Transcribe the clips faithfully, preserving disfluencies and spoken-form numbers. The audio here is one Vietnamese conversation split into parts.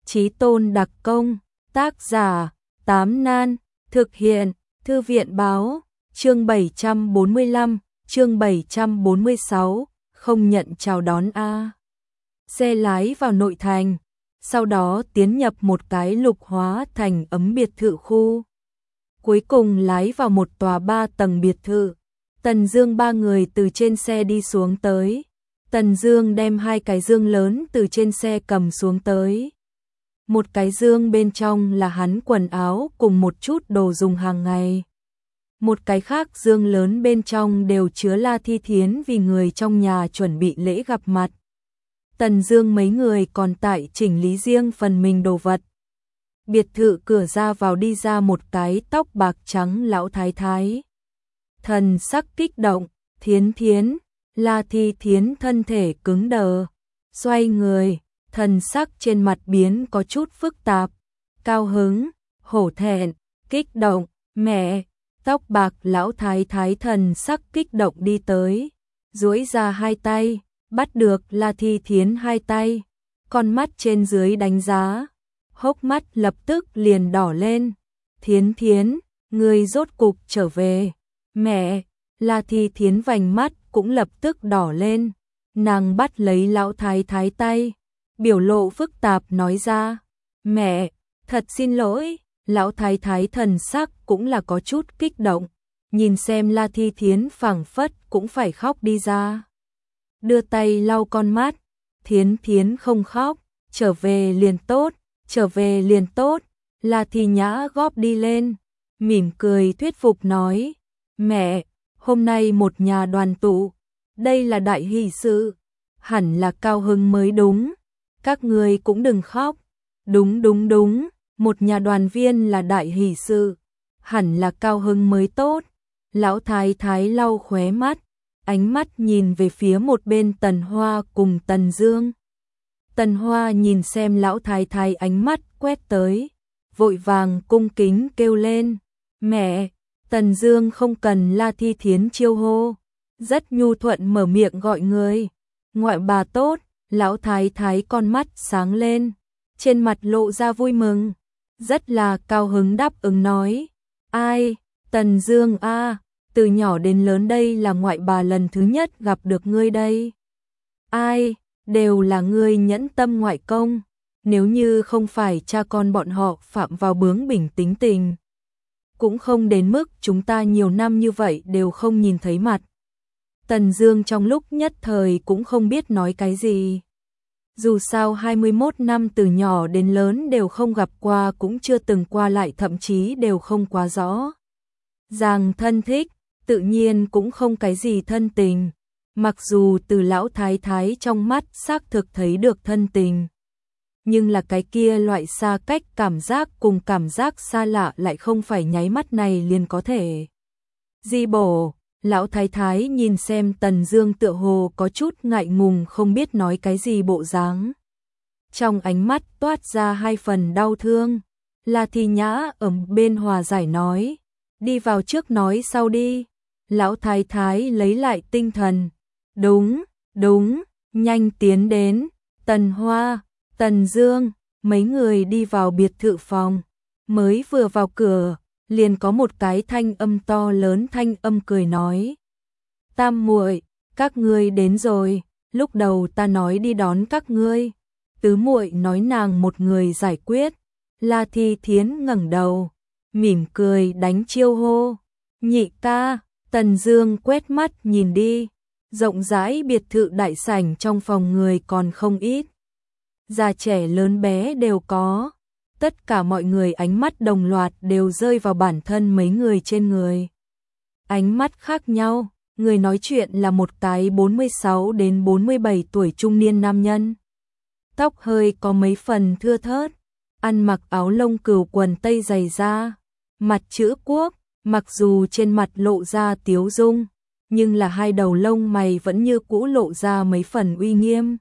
Chí tôn đặc công, tác giả, Tám Nan, thực hiện, Thư viện báo, chương bảy trăm bốn mươi lăm, chương bảy trăm bốn mươi sáu, không nhận chào đón a. Xe lái vào nội thành, sau đó tiến nhập một cái lục hóa thành ấm biệt thự khu. Cuối cùng lái vào một tòa ba tầng biệt thự. Tần Dương ba người từ trên xe đi xuống tới. Tần Dương đem hai cái dương lớn từ trên xe cầm xuống tới. Một cái dương bên trong là hắn quần áo cùng một chút đồ dùng hàng ngày. Một cái khác dương lớn bên trong đều chứa La Thi Thiến vì người trong nhà chuẩn bị lễ gặp mặt. Tần Dương mấy người còn tại chỉnh lý riêng phần mình đồ vật. Biệt thự cửa ra vào đi ra một cái tóc bạc trắng lão thái thái. Thần sắc kích động, Thiến Thiến, La Thi Thiến thân thể cứng đờ, xoay người, thần sắc trên mặt biến có chút phức tạp, cao hứng, hổ thẹn, kích động, mẹ, tóc bạc lão thái thái thần sắc kích động đi tới, duỗi ra hai tay, bắt được La Thi Thiến hai tay, con mắt trên dưới đánh giá, hốc mắt lập tức liền đỏ lên, Thiến Thiến, ngươi rốt cục trở về, mẹ, La Thi Thiến vành mắt cũng lập tức đỏ lên, nàng bắt lấy lão thái thái tay, biểu lộ phức tạp nói ra, mẹ, thật xin lỗi, lão thái thái thần sắc cũng là có chút kích động, nhìn xem La Thi Thiến phảng phất cũng phải khóc đi ra. Đưa tay lau con mắt, Thiến Thiến không khóc, trở về liền tốt, trở về liền tốt, La Thi Nhã góp đi lên, mỉm cười thuyết phục nói, mẹ, hôm nay một nhà đoàn tụ, đây là đại hỷ sự, hẳn là cao hứng mới đúng, các người cũng đừng khóc, đúng đúng đúng, một nhà đoàn viên là đại hỷ sự, hẳn là cao hứng mới tốt, lão thái thái lau khóe mắt, ánh mắt nhìn về phía một bên Tần Hoa cùng Tần Dương. Tần Hoa nhìn xem lão thái thái ánh mắt quét tới, vội vàng cung kính kêu lên, mẹ, Tần Dương không cần La Thi Thiến chiêu hô, rất nhu thuận mở miệng gọi người, ngoại bà tốt, lão thái thái con mắt sáng lên, trên mặt lộ ra vui mừng, rất là cao hứng đáp ứng nói, ai, Tần Dương a, từ nhỏ đến lớn đây là ngoại bà lần thứ nhất gặp được ngươi đây. Ai, đều là ngươi nhẫn tâm ngoại công, nếu như không phải cha con bọn họ phạm vào bướng bỉnh tính tình, cũng không đến mức chúng ta nhiều năm như vậy đều không nhìn thấy mặt. Tần Dương trong lúc nhất thời cũng không biết nói cái gì. Dù sao hai mươi mốt năm từ nhỏ đến lớn đều không gặp qua, cũng chưa từng qua lại, thậm chí đều không quá rõ ràng thân thích, tự nhiên cũng không cái gì thân tình. Mặc dù từ lão thái thái trong mắt xác thực thấy được thân tình, nhưng là cái kia loại xa cách cảm giác cùng cảm giác xa lạ lại không phải nháy mắt này liền có thể di bổ. Lão thái thái nhìn xem Tần Dương tựa hồ có chút ngại ngùng không biết nói cái gì bộ dáng. Trong ánh mắt toát ra hai phần đau thương. La Thi Nhã ở bên hòa giải nói, đi vào trước nói sau đi. Lão thái thái lấy lại tinh thần. Đúng, đúng, nhanh tiến đến. Tần Hoa, Tần Dương, mấy người đi vào biệt thự phòng. Mới vừa vào cửa, liền có một cái thanh âm to lớn thanh âm cười nói, tam muội, các ngươi đến rồi, lúc đầu ta nói đi đón các ngươi, tứ muội nói nàng một người giải quyết. La Thi Thiến ngẩng đầu, mỉm cười đánh chiêu hô, nhị ca. Tần Dương quét mắt nhìn đi, rộng rãi biệt thự đại sảnh trong phòng người còn không ít, già trẻ lớn bé đều có. Tất cả mọi người ánh mắt đồng loạt đều rơi vào bản thân mấy người trên người. Ánh mắt khác nhau, người nói chuyện là một cái bốn mươi sáu đến bốn mươi bảy tuổi trung niên nam nhân. Tóc hơi có mấy phần thưa thớt, ăn mặc áo lông cừu quần tây dày da, mặt chữ quốc, mặc dù trên mặt lộ ra tiếu dung, nhưng là hai đầu lông mày vẫn như cũ lộ ra mấy phần uy nghiêm.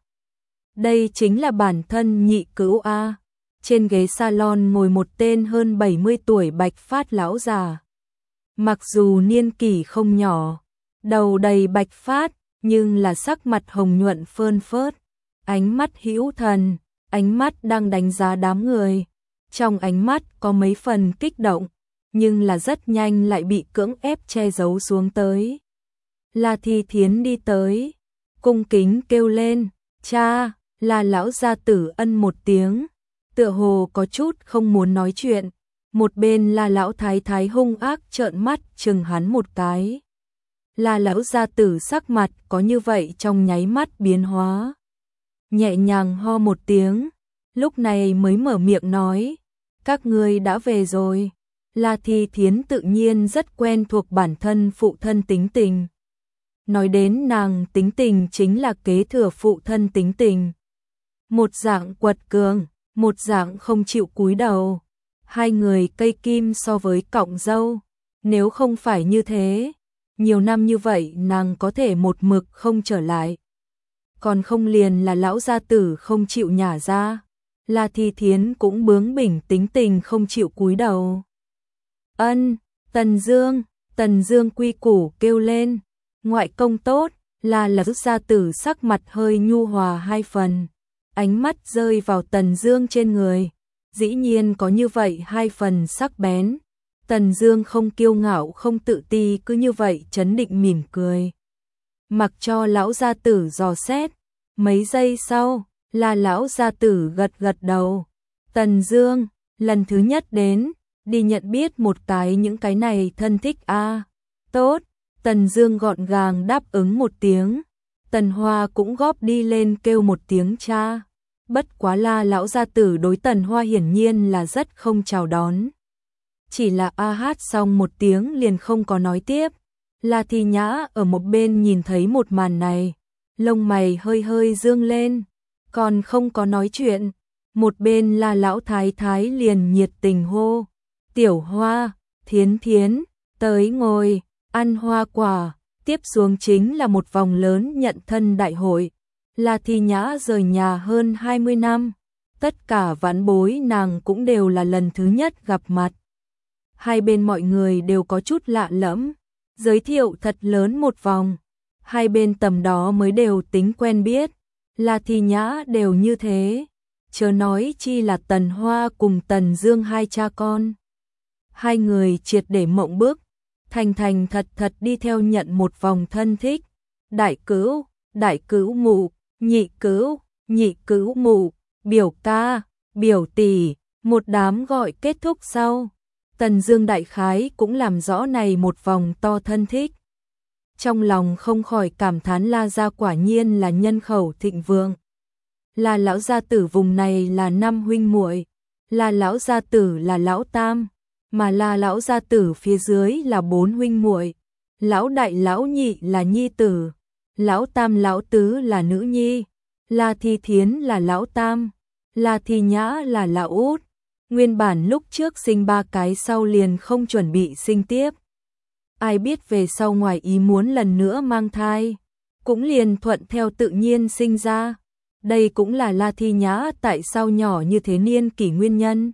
Đây chính là bản thân nhị cữu a. Trên ghế salon ngồi một tên hơn bảy mươi tuổi bạch phát lão già. Mặc dù niên kỷ không nhỏ, đầu đầy bạch phát, nhưng là sắc mặt hồng nhuận phơn phớt, ánh mắt hữu thần, ánh mắt đang đánh giá đám người. Trong ánh mắt có mấy phần kích động, nhưng là rất nhanh lại bị cưỡng ép che giấu xuống tới. La Thi Thiến đi tới, cung kính kêu lên, cha, là lão gia tử ân một tiếng, tựa hồ có chút không muốn nói chuyện. Một bên là lão thái thái hung ác trợn mắt chừng hắn một cái. Là lão gia tử sắc mặt có như vậy trong nháy mắt biến hóa. Nhẹ nhàng ho một tiếng, lúc này mới mở miệng nói, các ngươi đã về rồi. La Thi Thiến tự nhiên rất quen thuộc bản thân phụ thân tính tình. Nói đến nàng tính tình chính là kế thừa phụ thân tính tình. Một dạng quật cường, một dạng không chịu cúi đầu. Hai người cây kim so với cọng dâu. Nếu không phải như thế, nhiều năm như vậy nàng có thể một mực không trở lại. Còn không liền là lão gia tử không chịu nhả ra. La Thi Thiến cũng bướng bỉnh tính tình không chịu cúi đầu. Ân, Tần Dương, Tần Dương quy củ kêu lên, ngoại công tốt. Là lão gia tử sắc mặt hơi nhu hòa hai phần, ánh mắt rơi vào Tần Dương trên người, dĩ nhiên có như vậy hai phần sắc bén. Tần Dương không kiêu ngạo không tự ti, cứ như vậy trấn định mỉm cười, mặc cho lão gia tử dò xét. Mấy giây sau, là lão gia tử gật gật đầu. Tần Dương, lần thứ nhất đến, đi nhận biết một cái những cái này thân thích a. À, tốt. Tần Dương gọn gàng đáp ứng một tiếng. Tần Hoa cũng góp đi lên kêu một tiếng cha. Bất quá là lão gia tử đối Tần Hoa hiển nhiên là rất không chào đón. Chỉ là a hát xong một tiếng liền không có nói tiếp. La Thi Nhã ở một bên nhìn thấy một màn này, lông mày hơi hơi dương lên, còn không có nói chuyện. Một bên là lão thái thái liền nhiệt tình hô, Tiểu Hoa, Thiến Thiến, tới ngồi, ăn hoa quả. Tiếp xuống chính là một vòng lớn nhận thân đại hội. La Thi Nhã rời nhà hơn hai mươi năm, tất cả vãn bối nàng cũng đều là lần thứ nhất gặp mặt. Hai bên mọi người đều có chút lạ lẫm, giới thiệu thật lớn một vòng. Hai bên tầm đó mới đều tính quen biết. La Thi Nhã đều như thế, chớ nói chi là Tần Hoa cùng Tần Dương hai cha con. Hai người triệt để mộng bức, thành thành thật thật đi theo nhận một vòng thân thích. Đại cữu, đại cữu mụ, nhị cữu, nhị cữu mụ, biểu ca, biểu tỷ, một đám gọi kết thúc sau. Tần Dương đại khái cũng làm rõ này một vòng to thân thích. Trong lòng không khỏi cảm thán La gia quả nhiên là nhân khẩu thịnh vượng. Là lão gia tử vùng này là năm huynh muội, là lão gia tử là lão tam, mà là lão gia tử phía dưới là bốn huynh muội. Lão đại lão nhị là nhi tử, lão tam lão tứ là nữ nhi, La Thi Thiến là lão tam, La Thi Nhã là lão út. Nguyên bản lúc trước sinh ba cái sau liền không chuẩn bị sinh tiếp. Ai biết về sau ngoài ý muốn lần nữa mang thai, cũng liền thuận theo tự nhiên sinh ra. Đây cũng là La Thi Nhã tại sao nhỏ như thế niên kỷ nguyên nhân.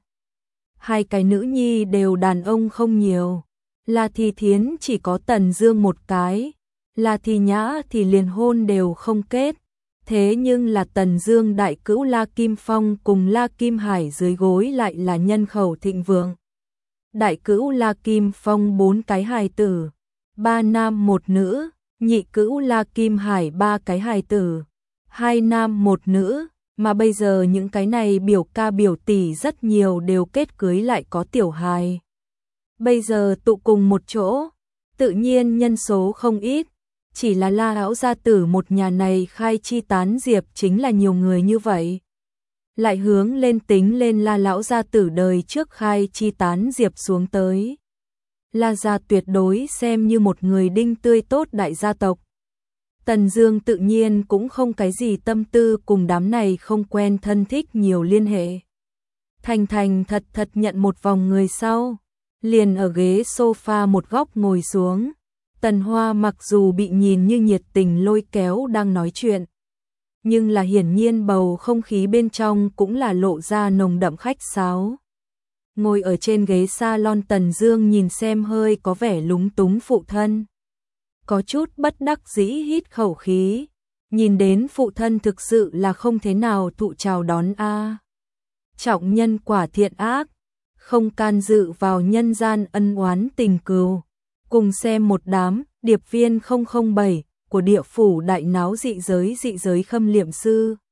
Hai cái nữ nhi đều đàn ông không nhiều. La Thi Thiến chỉ có Tần Dương một cái, La Thi Nhã thì liền hôn đều không kết. Thế nhưng là Tần Dương đại cữu La Kim Phong cùng La Kim Hải dưới gối lại là nhân khẩu thịnh vượng. Đại cữu La Kim Phong bốn cái hài tử, ba nam một nữ, nhị cữu La Kim Hải ba cái hài tử, hai nam một nữ, mà bây giờ những cái này biểu ca biểu tỷ rất nhiều đều kết cưới lại có tiểu hài. Bây giờ tụ cùng một chỗ, tự nhiên nhân số không ít. Chỉ là La lão gia tử một nhà này khai chi tán diệp chính là nhiều người như vậy. Lại hướng lên tính lên La lão gia tử đời trước khai chi tán diệp xuống tới. La gia tuyệt đối xem như một người đinh tươi tốt đại gia tộc. Tần Dương tự nhiên cũng không cái gì tâm tư cùng đám này không quen thân thích nhiều liên hệ. Thành thành thật thật nhận một vòng người sau, liền ở ghế sofa một góc ngồi xuống. Tần Hoa mặc dù bị nhìn như nhiệt tình lôi kéo đang nói chuyện, nhưng là hiển nhiên bầu không khí bên trong cũng là lộ ra nồng đậm khách sáo. Ngồi ở trên ghế salon Tần Dương nhìn xem hơi có vẻ lúng túng phụ thân, có chút bất đắc dĩ hít khẩu khí, nhìn đến phụ thân thực sự là không thế nào thụ chào đón a. Trọng nhân quả thiện ác, không can dự vào nhân gian ân oán tình cừu. Cùng xem một đám điệp viên không không bảy của địa phủ đại náo dị giới dị giới khâm liệm sư.